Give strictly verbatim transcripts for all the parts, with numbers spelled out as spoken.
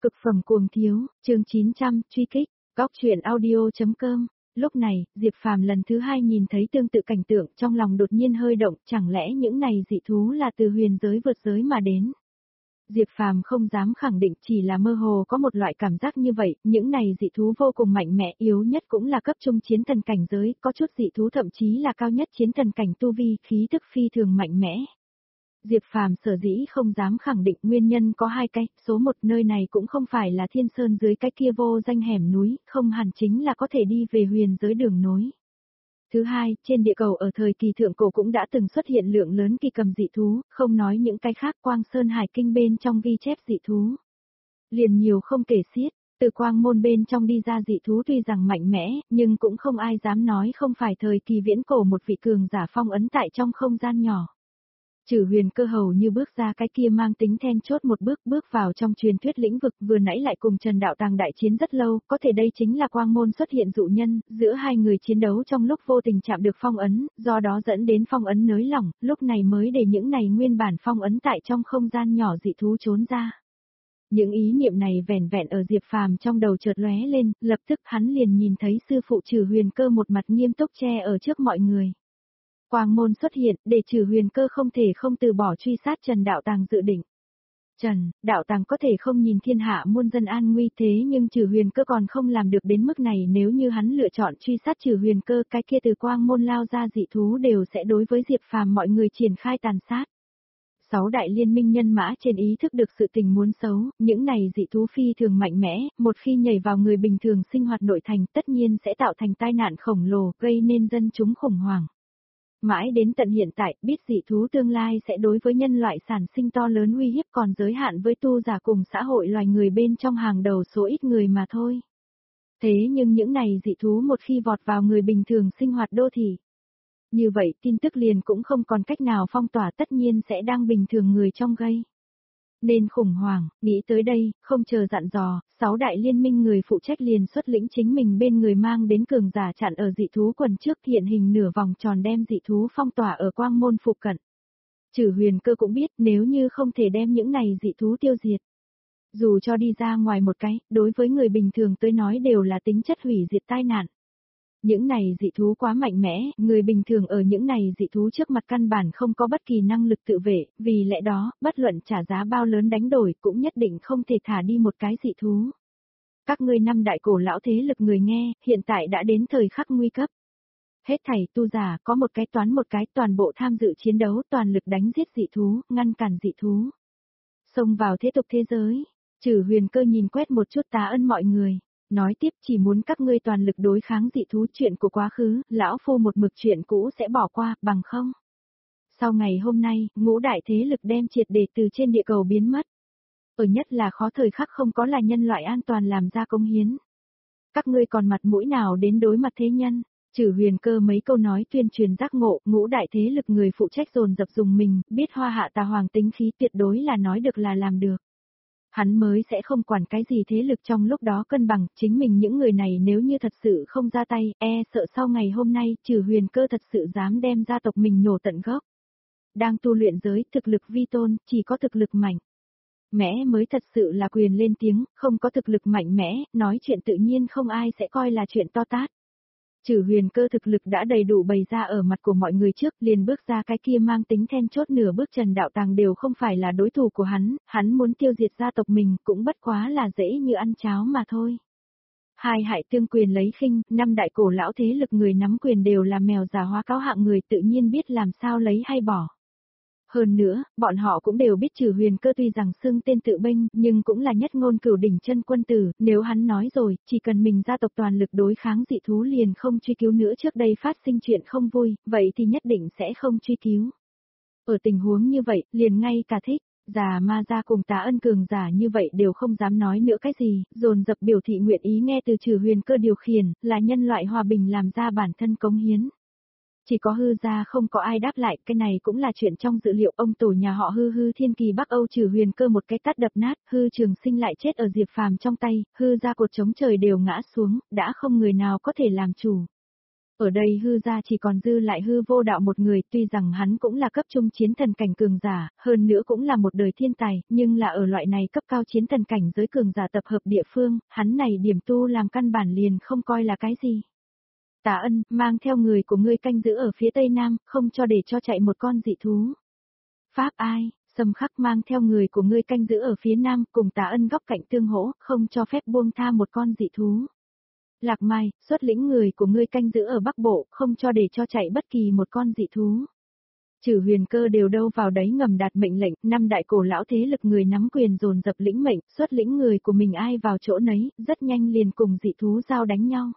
Cực phẩm cuồng thiếu, chương chín trăm, truy kích, góc truyện audio.com. Lúc này, Diệp Phàm lần thứ hai nhìn thấy tương tự cảnh tượng, trong lòng đột nhiên hơi động, chẳng lẽ những này dị thú là từ huyền giới vượt giới mà đến. Diệp Phàm không dám khẳng định, chỉ là mơ hồ có một loại cảm giác như vậy, những này dị thú vô cùng mạnh mẽ, yếu nhất cũng là cấp trung chiến thần cảnh giới, có chút dị thú thậm chí là cao nhất chiến thần cảnh tu vi, khí tức phi thường mạnh mẽ. Diệp Phàm sở dĩ không dám khẳng định, nguyên nhân có hai cái, số một, nơi này cũng không phải là thiên sơn dưới cái kia vô danh hẻm núi, không hẳn chính là có thể đi về huyền giới đường nối. Thứ hai, trên địa cầu ở thời kỳ thượng cổ cũng đã từng xuất hiện lượng lớn kỳ cầm dị thú, không nói những cái khác, Quang Sơn Hải Kinh bên trong ghi chép dị thú. Liền nhiều không kể xiết, từ quang môn bên trong đi ra dị thú tuy rằng mạnh mẽ, nhưng cũng không ai dám nói không phải thời kỳ viễn cổ một vị cường giả phong ấn tại trong không gian nhỏ. Trừ huyền cơ hầu như bước ra cái kia mang tính then chốt một bước bước vào trong truyền thuyết lĩnh vực, vừa nãy lại cùng Trần Đạo Tàng đại chiến rất lâu, có thể đây chính là quang môn xuất hiện dụ nhân, giữa hai người chiến đấu trong lúc vô tình chạm được phong ấn, do đó dẫn đến phong ấn nới lỏng, lúc này mới để những này nguyên bản phong ấn tại trong không gian nhỏ dị thú trốn ra. Những ý niệm này vẻn vẹn ở Diệp Phàm trong đầu chợt lóe lên, lập tức hắn liền nhìn thấy sư phụ Trừ Huyền Cơ một mặt nghiêm túc che ở trước mọi người. Quang môn xuất hiện, để Trừ Huyền Cơ không thể không từ bỏ truy sát Trần Đạo Tàng dự định. Trần, Đạo Tàng có thể không nhìn thiên hạ muôn dân an nguy, thế nhưng Trừ Huyền Cơ còn không làm được đến mức này, nếu như hắn lựa chọn truy sát Trừ Huyền Cơ, cái kia từ quang môn lao ra dị thú đều sẽ đối với Diệp Phàm mọi người triển khai tàn sát. Sáu đại liên minh nhân mã trên ý thức được sự tình muốn xấu, những này dị thú phi thường mạnh mẽ, một khi nhảy vào người bình thường sinh hoạt nội thành tất nhiên sẽ tạo thành tai nạn khổng lồ, gây nên dân chúng khủng hoảng. Mãi đến tận hiện tại, biết dị thú tương lai sẽ đối với nhân loại sản sinh to lớn uy hiếp còn giới hạn với tu giả cùng xã hội loài người bên trong hàng đầu số ít người mà thôi. Thế nhưng những này dị thú một khi vọt vào người bình thường sinh hoạt đô thị, như vậy tin tức liền cũng không còn cách nào phong tỏa, tất nhiên sẽ đang bình thường người trong gây nên khủng hoảng. Nghĩ tới đây, không chờ dặn dò, sáu đại liên minh người phụ trách liền xuất lĩnh chính mình bên người mang đến cường giả chặn ở dị thú quần trước, hiện hình nửa vòng tròn đem dị thú phong tỏa ở quang môn phụ cận. Trừ Huyền Cơ cũng biết nếu như không thể đem những này dị thú tiêu diệt, dù cho đi ra ngoài một cái, đối với người bình thường tới nói đều là tính chất hủy diệt tai nạn. Những này dị thú quá mạnh mẽ, người bình thường ở những này dị thú trước mặt căn bản không có bất kỳ năng lực tự vệ, vì lẽ đó, bất luận trả giá bao lớn đánh đổi cũng nhất định không thể thả đi một cái dị thú. Các ngươi năm đại cổ lão thế lực người nghe, hiện tại đã đến thời khắc nguy cấp. Hết thảy tu giả có một cái toán một cái, toàn bộ tham dự chiến đấu, toàn lực đánh giết dị thú, ngăn cản dị thú. Xông vào thế tục thế giới, Trừ Huyền Cơ nhìn quét một chút Tá Ân mọi người. Nói tiếp, chỉ muốn các ngươi toàn lực đối kháng dị thú, chuyện của quá khứ, lão phu một mực chuyện cũ sẽ bỏ qua, bằng không. Sau ngày hôm nay, ngũ đại thế lực đem triệt để từ trên địa cầu biến mất. Ở nhất là khó thời khắc không có là nhân loại an toàn làm ra công hiến. Các ngươi còn mặt mũi nào đến đối mặt thế nhân? Trừ Huyền Cơ mấy câu nói tuyên truyền giác ngộ, ngũ đại thế lực người phụ trách dồn dập dùng mình, biết Hoa Hạ Tà Hoàng tính khí tuyệt đối là nói được là làm được. Hắn mới sẽ không quản cái gì thế lực trong lúc đó cân bằng, chính mình những người này nếu như thật sự không ra tay, e sợ sau ngày hôm nay, Trừ Huyền Cơ thật sự dám đem gia tộc mình nhổ tận gốc. Đang tu luyện giới, thực lực vi tôn, chỉ có thực lực mạnh mẽ mới thật sự là quyền lên tiếng, không có thực lực mạnh mẽ, nói chuyện tự nhiên không ai sẽ coi là chuyện to tát. Trừ Huyền Cơ thực lực đã đầy đủ bày ra ở mặt của mọi người trước, liền bước ra cái kia mang tính then chốt nửa bước, Trần Đạo Tàng đều không phải là đối thủ của hắn, hắn muốn tiêu diệt gia tộc mình cũng bất quá là dễ như ăn cháo mà thôi. Hai hại tương quyền lấy khinh, năm đại cổ lão thế lực người nắm quyền đều là mèo già hóa cáo hạng người, tự nhiên biết làm sao lấy hay bỏ. Hơn nữa, bọn họ cũng đều biết Trừ Huyền Cơ tuy rằng xưng tên tự bênh, nhưng cũng là nhất ngôn cửu đỉnh chân quân tử, nếu hắn nói rồi, chỉ cần mình gia tộc toàn lực đối kháng dị thú liền không truy cứu nữa trước đây phát sinh chuyện không vui, vậy thì nhất định sẽ không truy cứu. Ở tình huống như vậy, liền ngay cả thích, già ma gia cùng Tá Ân cường giả như vậy đều không dám nói nữa cái gì, dồn dập biểu thị nguyện ý nghe từ Trừ Huyền Cơ điều khiển, là nhân loại hòa bình làm ra bản thân cống hiến. Chỉ có hư gia không có ai đáp lại, cái này cũng là chuyện trong dự liệu, ông tổ nhà họ hư hư thiên kỳ Bắc Âu Trừ Huyền Cơ một cái tát đập nát, hư trường sinh lại chết ở Diệp Phàm trong tay, hư gia cột chống trời đều ngã xuống, đã không người nào có thể làm chủ. Ở đây hư ra chỉ còn dư lại hư vô đạo một người, tuy rằng hắn cũng là cấp trung chiến thần cảnh cường giả, hơn nữa cũng là một đời thiên tài, nhưng là ở loại này cấp cao chiến thần cảnh giới cường giả tập hợp địa phương, hắn này điểm tu làm căn bản liền không coi là cái gì. Tả Ân, mang theo người của ngươi canh giữ ở phía tây nam, không cho để cho chạy một con dị thú. Pháp Ai, Sâm Khắc mang theo người của ngươi canh giữ ở phía nam, cùng Tả Ân góc cạnh tương hỗ, không cho phép buông tha một con dị thú. Lạc Mai, xuất lĩnh người của ngươi canh giữ ở Bắc Bộ, không cho để cho chạy bất kỳ một con dị thú. Trừ Huyền Cơ đều đâu vào đấy ngầm đạt mệnh lệnh, năm đại cổ lão thế lực người nắm quyền dồn dập lĩnh mệnh, xuất lĩnh người của mình ai vào chỗ nấy, rất nhanh liền cùng dị thú giao đánh nhau.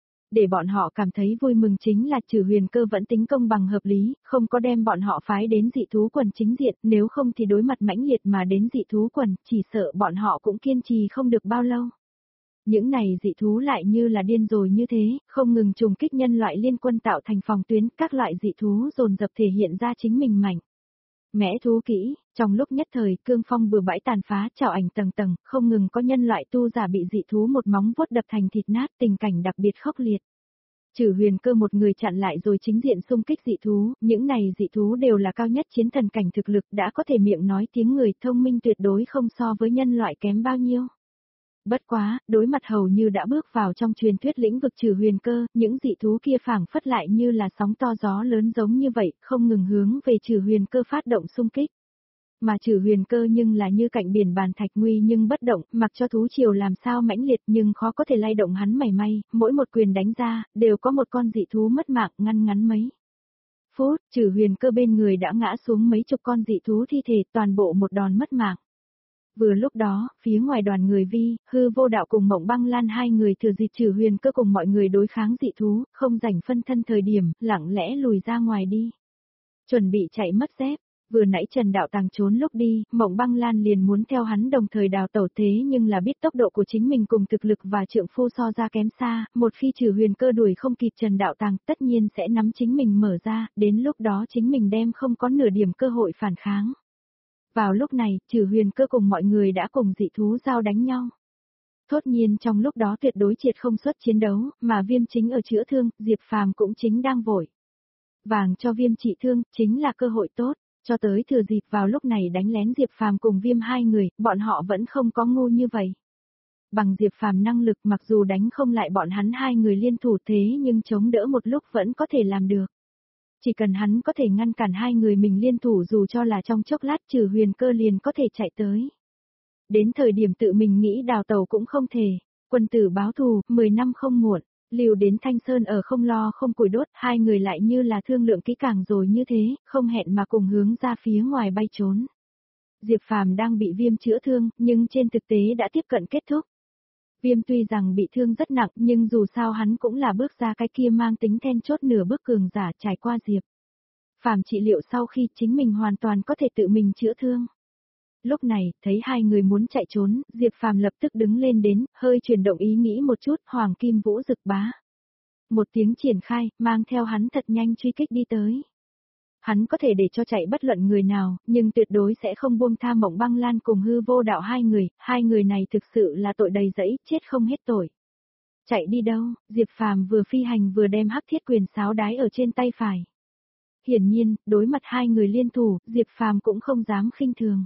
Để bọn họ cảm thấy vui mừng chính là Trừ Huyền Cơ vẫn tính công bằng hợp lý, không có đem bọn họ phái đến dị thú quần chính diện, nếu không thì đối mặt mãnh liệt mà đến dị thú quần, chỉ sợ bọn họ cũng kiên trì không được bao lâu. Những này dị thú lại như là điên rồi như thế, không ngừng trùng kích nhân loại liên quân tạo thành phòng tuyến, các loại dị thú dồn dập thể hiện ra chính mình mạnh. Mẽ thú kỹ, trong lúc nhất thời, cương phong bừa bãi tàn phá, trào ảnh tầng tầng, không ngừng có nhân loại tu giả bị dị thú một móng vuốt đập thành thịt nát, tình cảnh đặc biệt khốc liệt. Trừ Huyền Cơ một người chặn lại rồi chính diện xung kích dị thú, những này dị thú đều là cao nhất chiến thần cảnh thực lực, đã có thể miệng nói tiếng người, thông minh tuyệt đối không so với nhân loại kém bao nhiêu. Bất quá, đối mặt hầu như đã bước vào trong truyền thuyết lĩnh vực Trừ Huyền Cơ, những dị thú kia phảng phất lại như là sóng to gió lớn giống như vậy, không ngừng hướng về Trừ Huyền Cơ phát động xung kích. Mà Trừ Huyền Cơ nhưng là như cạnh biển bàn thạch nguy nhưng bất động, mặc cho thú triều làm sao mãnh liệt nhưng khó có thể lay động hắn mảy may, mỗi một quyền đánh ra, đều có một con dị thú mất mạng ngăn ngắn mấy phút, Trừ Huyền Cơ bên người đã ngã xuống mấy chục con dị thú thi thể, toàn bộ một đòn mất mạng. Vừa lúc đó, phía ngoài đoàn người Vi, Hư Vô Đạo cùng Mộng Băng Lan hai người thừa dịp Trừ Huyền Cơ cùng mọi người đối kháng dị thú, không rảnh phân thân thời điểm, lặng lẽ lùi ra ngoài đi. Chuẩn bị chạy mất dép, vừa nãy Trần Đạo Tàng trốn lúc đi, Mộng Băng Lan liền muốn theo hắn đồng thời đào tẩu thế nhưng là biết tốc độ của chính mình cùng thực lực và trượng phu so ra kém xa, một khi Trừ Huyền Cơ đuổi không kịp Trần Đạo Tàng tất nhiên sẽ nắm chính mình mở ra, đến lúc đó chính mình đem không có nửa điểm cơ hội phản kháng. Vào lúc này, Trừ Huyền Cơ cùng mọi người đã cùng dị thú giao đánh nhau. Thốt nhiên trong lúc đó tuyệt đối triệt không xuất chiến đấu, mà Viêm chính ở chữa thương, Diệp Phàm cũng chính đang vội vàng cho Viêm trị thương, chính là cơ hội tốt, cho tới thừa dịp vào lúc này đánh lén Diệp Phàm cùng Viêm hai người, bọn họ vẫn không có ngu như vậy. Bằng Diệp Phàm năng lực mặc dù đánh không lại bọn hắn hai người liên thủ thế nhưng chống đỡ một lúc vẫn có thể làm được. Chỉ cần hắn có thể ngăn cản hai người mình liên thủ dù cho là trong chốc lát Trừ Huyền Cơ liền có thể chạy tới. Đến thời điểm tự mình nghĩ đào tàu cũng không thể, quân tử báo thù, mười năm không muộn, liều đến Thanh Sơn ở không lo không củi đốt, hai người lại như là thương lượng kỹ càng rồi như thế, không hẹn mà cùng hướng ra phía ngoài bay trốn. Diệp Phàm đang bị Viêm chữa thương, nhưng trên thực tế đã tiếp cận kết thúc. Viêm tuy rằng bị thương rất nặng nhưng dù sao hắn cũng là bước ra cái kia mang tính then chốt nửa bước cường giả trải qua Diệp Phàm trị liệu sau khi chính mình hoàn toàn có thể tự mình chữa thương. Lúc này, thấy hai người muốn chạy trốn, Diệp Phàm lập tức đứng lên đến, hơi chuyển động ý nghĩ một chút, Hoàng Kim Vũ Dực Bá. Một tiếng triển khai, mang theo hắn thật nhanh truy kích đi tới. Hắn có thể để cho chạy bất luận người nào, nhưng tuyệt đối sẽ không buông tha Mộng Băng Lan cùng Hư Vô Đạo hai người, hai người này thực sự là tội đầy dẫy, chết không hết tội. Chạy đi đâu, Diệp Phàm vừa phi hành vừa đem hắc thiết quyền sáo đái ở trên tay phải. Hiển nhiên, đối mặt hai người liên thủ, Diệp Phàm cũng không dám khinh thường.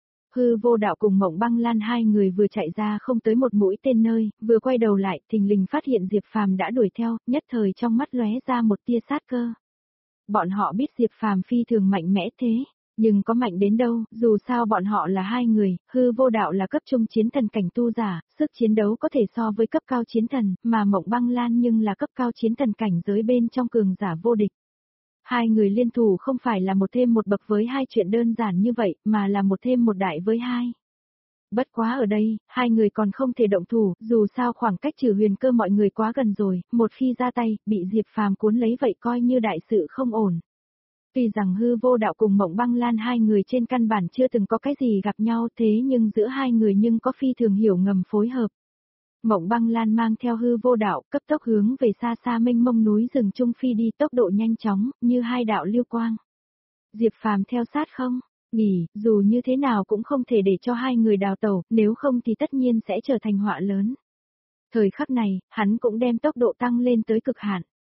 Hư Vô Đạo cùng Mộng Băng Lan hai người vừa chạy ra không tới một mũi tên nơi, vừa quay đầu lại, thình lình phát hiện Diệp Phàm đã đuổi theo, nhất thời trong mắt lóe ra một tia sát cơ. Bọn họ biết Diệp Phàm phi thường mạnh mẽ thế, nhưng có mạnh đến đâu, dù sao bọn họ là hai người, Hư Vô Đạo là cấp trung chiến thần cảnh tu giả, sức chiến đấu có thể so với cấp cao chiến thần, mà Mộng Băng Lan nhưng là cấp cao chiến thần cảnh giới bên trong cường giả vô địch. Hai người liên thủ không phải là một thêm một bậc với hai chuyện đơn giản như vậy, mà là một thêm một đại với hai. Bất quá ở đây, hai người còn không thể động thủ, dù sao khoảng cách Trừ Huyền Cơ mọi người quá gần rồi, một khi ra tay, bị Diệp Phàm cuốn lấy vậy coi như đại sự không ổn. Tuy rằng Hư Vô Đạo cùng Mộng Băng Lan hai người trên căn bản chưa từng có cái gì gặp nhau thế nhưng giữa hai người nhưng có phi thường hiểu ngầm phối hợp. Mộng Băng Lan mang theo Hư Vô Đạo, cấp tốc hướng về xa xa mênh mông núi rừng trung phi đi tốc độ nhanh chóng, như hai đạo lưu quang. Diệp Phàm theo sát không? Nghỉ, dù như thế nào cũng không thể để cho hai người đào tẩu, nếu không thì tất nhiên sẽ trở thành họa lớn. Thời khắc này, hắn cũng đem tốc độ tăng lên tới cực hạn.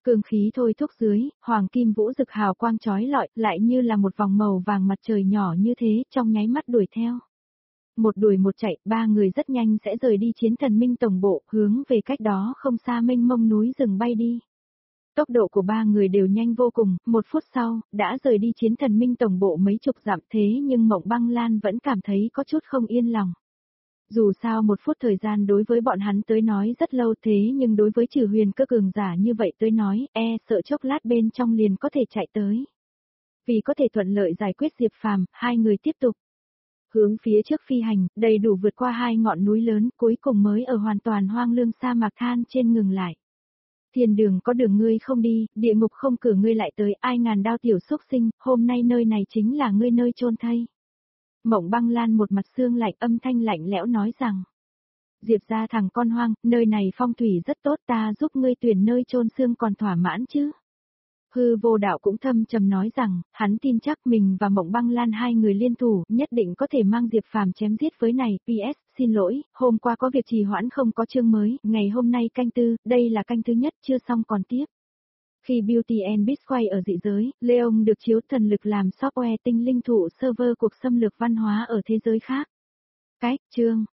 Cương khí thôi thúc dưới, hoàng kim vũ rực hào quang chói lọi, lại như là một vòng màu vàng mặt trời nhỏ như thế, trong nháy mắt đuổi theo. Một đuổi một chạy, ba người rất nhanh sẽ rời đi chiến thần minh tổng bộ, hướng về cách đó không xa mênh mông núi rừng bay đi. Tốc độ của ba người đều nhanh vô cùng, một phút sau, đã rời đi chiến thần minh tổng bộ mấy chục dặm thế nhưng Mộng Băng Lan vẫn cảm thấy có chút không yên lòng. Dù sao một phút thời gian đối với bọn hắn tới nói rất lâu thế nhưng đối với trừ huyền cơ cường giả như vậy tới nói, e sợ chốc lát bên trong liền có thể chạy tới. Vì có thể thuận lợi giải quyết Diệp Phàm, hai người tiếp tục hướng phía trước phi hành, đầy đủ vượt qua hai ngọn núi lớn, cuối cùng mới ở hoàn toàn hoang lương sa mạc than trên ngừng lại. Thiên đường có đường ngươi không đi, địa ngục không cửa ngươi lại tới, ai ngàn đao tiểu xúc sinh, hôm nay nơi này chính là ngươi nơi chôn thây. Mộng Băng Lan một mặt xương lạnh, âm thanh lạnh lẽo nói rằng. Diệp ra thằng con hoang, nơi này phong thủy rất tốt, ta giúp ngươi tuyển nơi chôn xương còn thỏa mãn chứ. Hư Vô Đạo cũng thâm trầm nói rằng, hắn tin chắc mình và Mộng Băng Lan hai người liên thủ, nhất định có thể mang Diệp Phàm chém giết với này. pê ét, xin lỗi, hôm qua có việc trì hoãn không có chương mới, ngày hôm nay canh tư, đây là canh thứ nhất, chưa xong còn tiếp. Khi Beauty and Beast quay ở dị giới, Leon được chiếu thần lực làm software tinh linh thụ server cuộc xâm lược văn hóa ở thế giới khác. Cái, chương